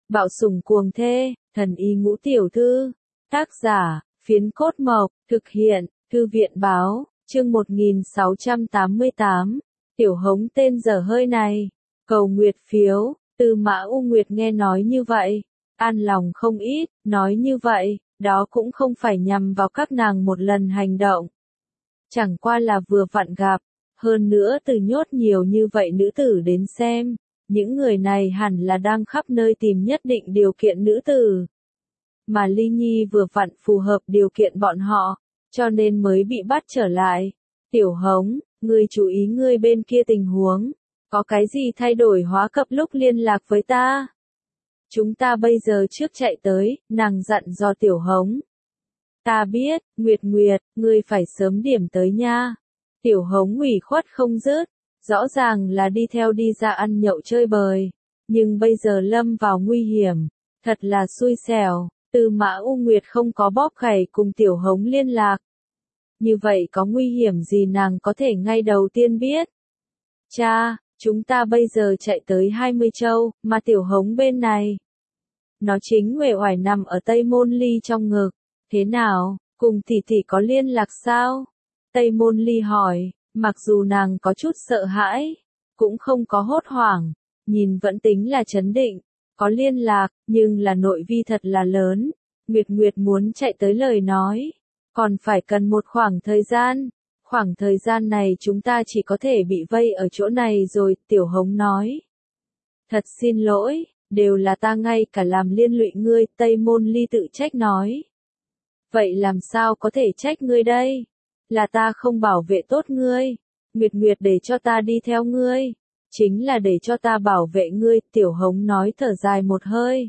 Bạo sủng cuồng thê, thần y ngũ tiểu thư. Tác giả, Phiến Cốt Mộc, thực hiện, Thư viện báo, chương 1688. Tiểu Hống tên dở hơi này. Cầu nguyệt phiếu, Tư Mã U Nguyệt nghe nói như vậy, an lòng không ít, nói như vậy, đó cũng không phải nhằm vào các nàng một lần hành động. Chẳng qua là vừa vặn gặp, hơn nữa từ nhốt nhiều như vậy nữ tử đến xem, những người này hẳn là đang khắp nơi tìm nhất định điều kiện nữ tử. Mà Ly Nhi vừa vặn phù hợp điều kiện bọn họ, cho nên mới bị bắt trở lại. Tiểu Hống, ngươi chú ý ngươi bên kia tình huống, có cái gì thay đổi hóa cập lúc liên lạc với ta. Chúng ta bây giờ trước chạy tới, nàng dặn dò Tiểu Hống. Ta biết, Nguyệt Nguyệt, ngươi phải sớm điểm tới nha. Tiểu Hống ủy khuất không dứt, rõ ràng là đi theo đi ra ăn nhậu chơi bời, nhưng bây giờ lâm vào nguy hiểm, thật là xui xẻo. Tư Mã U Nguyệt không có bóp khẩy cùng Tiểu Hống liên lạc. Như vậy có nguy hiểm gì nàng có thể ngay đầu tiên biết. Cha, chúng ta bây giờ chạy tới 20 châu, mà Tiểu Hống bên này. Nó chính uể oải nằm ở Tây Môn Ly trong ngực. Thế nào, cùng tỷ tỷ có liên lạc sao? Tây Môn Ly hỏi, mặc dù nàng có chút sợ hãi, cũng không có hốt hoảng, nhìn vẫn tính là trấn định. Có liên lạc, nhưng là nội vi thật là lớn. Nguyệt Nguyệt muốn chạy tới lời nói, còn phải cần một khoảng thời gian. Khoảng thời gian này chúng ta chỉ có thể bị vây ở chỗ này rồi, Tiểu Hống nói. Thật xin lỗi, đều là ta ngay cả làm liên lụy ngươi, Tây Môn Ly tự trách nói. Vậy làm sao có thể trách ngươi đây? Là ta không bảo vệ tốt ngươi. Nguyệt Nguyệt để cho ta đi theo ngươi. Chính là để cho ta bảo vệ ngươi, Tiểu Hống nói thở dài một hơi.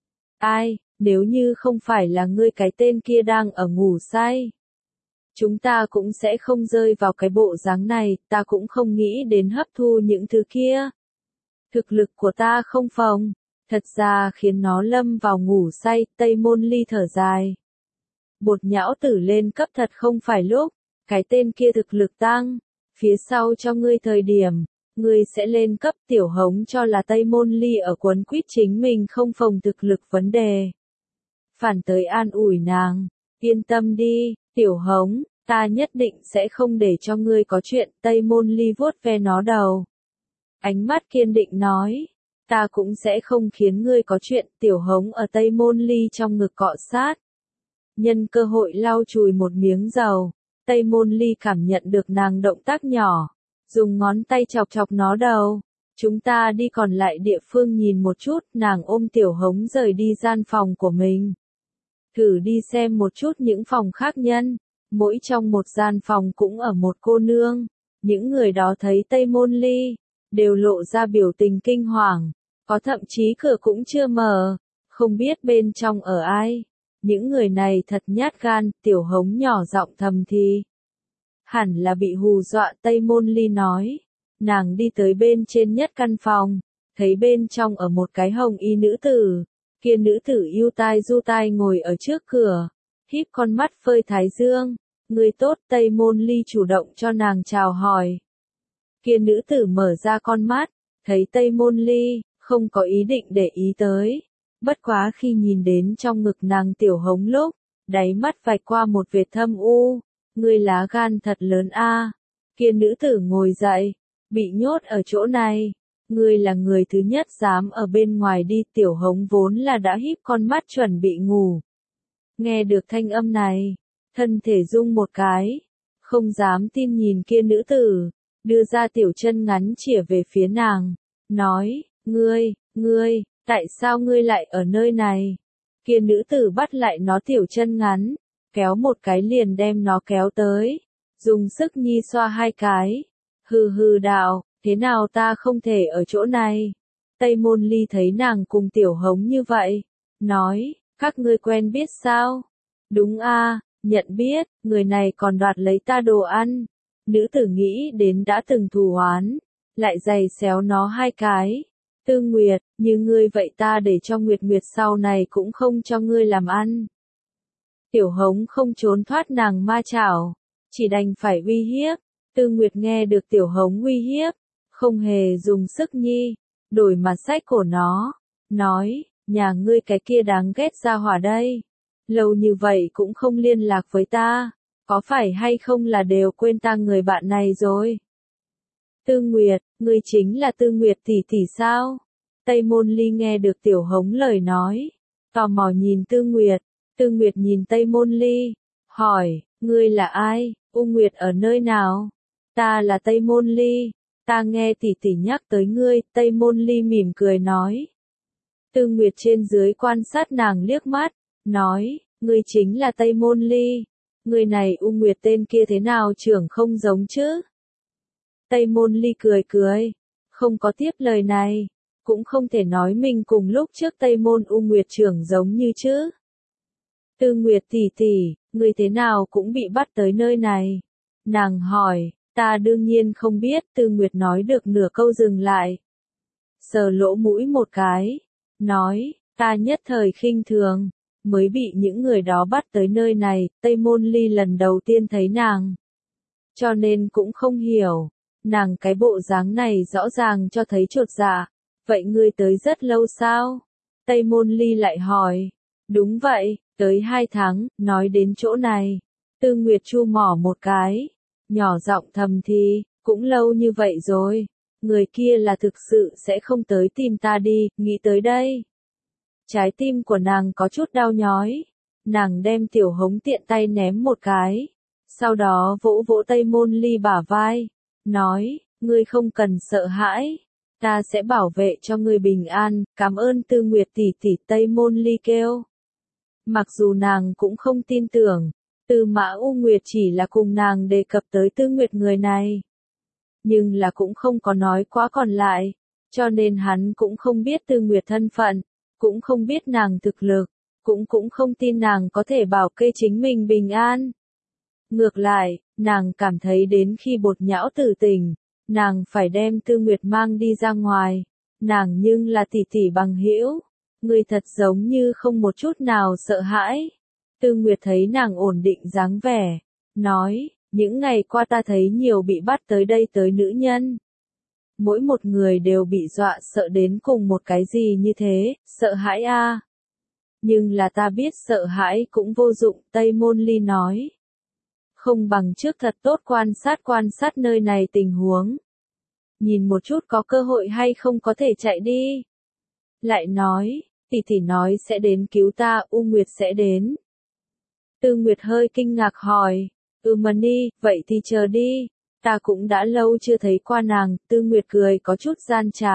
Ai, nếu như không phải là ngươi cái tên kia đang ở ngủ say, chúng ta cũng sẽ không rơi vào cái bộ dáng này, ta cũng không nghĩ đến hấp thu những thứ kia. Thực lực của ta không phòng, thật ra khiến nó lâm vào ngủ say, Tây Môn Ly thở dài. Bột nhão tử lên cấp thật không phải lúc, cái tên kia thực lực tăng, phía sau cho ngươi thời điểm. Ngươi sẽ lên cấp. Tiểu Hống cho là Tây Môn Ly ở quấn quýt chính mình không phòng thực lực vấn đề. Phản tới an ủi nàng, yên tâm đi, Tiểu Hống, ta nhất định sẽ không để cho ngươi có chuyện. Tây Môn Ly vuốt ve nó đầu. Ánh mắt kiên định nói, ta cũng sẽ không khiến ngươi có chuyện. Tiểu Hống ở Tây Môn Ly trong ngực cọ sát. Nhân cơ hội lau chùi một miếng dầu, Tây Môn Ly cảm nhận được nàng động tác nhỏ. Dùng ngón tay chọc chọc nó đầu. Chúng ta đi còn lại địa phương nhìn một chút, nàng ôm Tiểu Hống rời đi gian phòng của mình. Thử đi xem một chút những phòng khác nhân. Mỗi trong một gian phòng cũng ở một cô nương. Những người đó thấy Tây Môn Ly, đều lộ ra biểu tình kinh hoàng. Có thậm chí cửa cũng chưa mở, không biết bên trong ở ai. Những người này thật nhát gan, Tiểu Hống nhỏ giọng thầm thì. Hẳn là bị hù dọa, Tây Môn Ly nói. Nàng đi tới bên trên nhất căn phòng, thấy bên trong ở một cái hồng y nữ tử. Kia nữ tử yêu tai du tai ngồi ở trước cửa, híp con mắt phơi thái dương. Người tốt, Tây Môn Ly chủ động cho nàng chào hỏi. Kia nữ tử mở ra con mắt, thấy Tây Môn Ly, không có ý định để ý tới. Bất quá khi nhìn đến trong ngực nàng Tiểu Hống lúc, đáy mắt vạch qua một vệt thâm u. Ngươi lá gan thật lớn a. Kia nữ tử ngồi dậy, bị nhốt ở chỗ này. Ngươi là người thứ nhất dám ở bên ngoài đi. Tiểu Hống vốn là đã híp con mắt chuẩn bị ngủ. Nghe được thanh âm này, thân thể rung một cái, không dám tin nhìn kia nữ tử, đưa ra tiểu chân ngắn chĩa về phía nàng, nói, ngươi, tại sao ngươi lại ở nơi này? Kia nữ tử bắt lại nó tiểu chân ngắn, kéo một cái liền đem nó kéo tới, dùng sức nhi xoa hai cái, hừ đạo, thế nào ta không thể ở chỗ này? Tây Môn Ly thấy nàng cùng Tiểu Hống như vậy, nói, các ngươi quen biết sao? Đúng a, nhận biết, người này còn đoạt lấy ta đồ ăn. Nữ tử nghĩ đến đã từng thù oán, lại giày xéo nó hai cái. Tư Nguyệt, như ngươi vậy ta để cho Nguyệt Nguyệt sau này cũng không cho ngươi làm ăn. Tiểu Hống không trốn thoát nàng ma chảo, chỉ đành phải uy hiếp. Tư Nguyệt nghe được Tiểu Hống uy hiếp, không hề dùng sức nhi, đổi mặt sách của nó, nói, nhà ngươi cái kia đáng ghét ra hỏa đây. Lâu như vậy cũng không liên lạc với ta, có phải hay không là đều quên ta người bạn này rồi. Tư Nguyệt, ngươi chính là Tư Nguyệt tỷ tỷ sao? Tây Môn Ly nghe được Tiểu Hống lời nói, tò mò nhìn Tư Nguyệt. Tư Nguyệt nhìn Tây Môn Ly, hỏi, ngươi là ai, U Nguyệt ở nơi nào? Ta là Tây Môn Ly, ta nghe tỷ tỷ nhắc tới ngươi, Tây Môn Ly mỉm cười nói. Tư Nguyệt trên dưới quan sát nàng liếc mắt, nói, ngươi chính là Tây Môn Ly, ngươi này U Nguyệt tên kia thế nào trưởng không giống chứ? Tây Môn Ly cười cười, không có tiếp lời này, cũng không thể nói mình cùng lúc trước Tây Môn U Nguyệt trưởng giống như chứ. Tư Nguyệt tỷ tỷ, ngươi thế nào cũng bị bắt tới nơi này? Nàng hỏi, ta đương nhiên không biết, Tư Nguyệt nói được nửa câu dừng lại. Sờ lỗ mũi một cái, nói, ta nhất thời khinh thường, mới bị những người đó bắt tới nơi này, Tây Môn Ly lần đầu tiên thấy nàng. Cho nên cũng không hiểu, nàng cái bộ dáng này rõ ràng cho thấy chột dạ, vậy ngươi tới rất lâu sao? Tây Môn Ly lại hỏi, đúng vậy, tới 2 tháng, nói đến chỗ này. Tư Nguyệt chu mỏ một cái, nhỏ giọng thầm thì, cũng lâu như vậy rồi, người kia là thực sự sẽ không tới tìm ta đi, nghĩ tới đây. Trái tim của nàng có chút đau nhói, nàng đem Tiểu Hống tiện tay ném một cái, sau đó vỗ vỗ Tây Môn Ly bả vai, nói, ngươi không cần sợ hãi, ta sẽ bảo vệ cho ngươi bình an, cảm ơn Tư Nguyệt tỷ tỷ, Tây Môn Ly kêu. Mặc dù nàng cũng không tin tưởng, Tư Mã U Nguyệt chỉ là cùng nàng đề cập tới Tư Nguyệt người này. Nhưng là cũng không có nói quá còn lại, cho nên hắn cũng không biết Tư Nguyệt thân phận, cũng không biết nàng thực lực, cũng không tin nàng có thể bảo kê chính mình bình an. Ngược lại, nàng cảm thấy đến khi Bột Nhão tử tình, nàng phải đem Tư Nguyệt mang đi ra ngoài, nàng nhưng là tỷ tỷ bằng hữu, người thật giống như không một chút nào sợ hãi. Tư Nguyệt thấy nàng ổn định dáng vẻ, nói, những ngày qua ta thấy nhiều bị bắt tới đây tới nữ nhân. Mỗi một người đều bị dọa sợ đến cùng một cái gì như thế, sợ hãi a. Nhưng là ta biết sợ hãi cũng vô dụng, Tây Môn Ly nói. Không bằng trước thật tốt quan sát nơi này tình huống. Nhìn một chút có cơ hội hay không có thể chạy đi. Lại nói, tỷ tỷ nói sẽ đến cứu ta, U Nguyệt sẽ đến. Tư Nguyệt hơi kinh ngạc hỏi, Mani, vậy thì chờ đi, ta cũng đã lâu chưa thấy qua nàng, Tư Nguyệt cười có chút gian trá.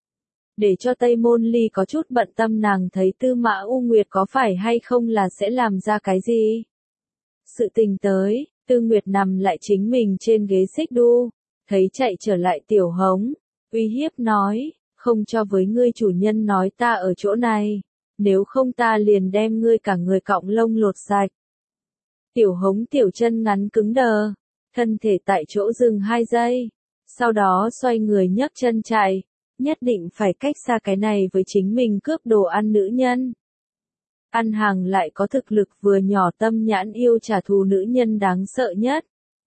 Để cho Tây Môn Ly có chút bận tâm nàng thấy Tư Mã U Nguyệt có phải hay không là sẽ làm ra cái gì. Sự tình tới, Tư Nguyệt nằm lại chính mình trên ghế xích đu, thấy chạy trở lại Tiểu Hống, uy hiếp nói, không cho với ngươi chủ nhân nói ta ở chỗ này, nếu không ta liền đem ngươi cả người cọng lông lột sạch. Tiểu Hống tiểu chân ngắn cứng đờ, thân thể tại chỗ dừng 2 giây, sau đó xoay người nhấc chân chạy, nhất định phải cách xa cái này với chính mình cướp đồ ăn nữ nhân. Ăn hàng lại có thực lực vừa nhỏ tâm nhãn yêu trả thù nữ nhân đáng sợ nhất.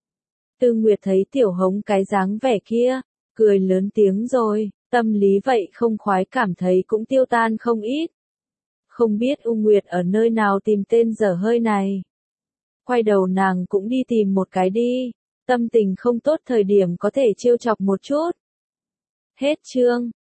Tư Nguyệt thấy Tiểu Hống cái dáng vẻ kia, cười lớn tiếng rồi, tâm lý vậy không khoái cảm thấy cũng tiêu tan không ít. Không biết U Nguyệt ở nơi nào tìm tên dở hơi này. Quay đầu nàng cũng đi tìm một cái đi, tâm tình không tốt thời điểm có thể trêu chọc một chút. Hết chương.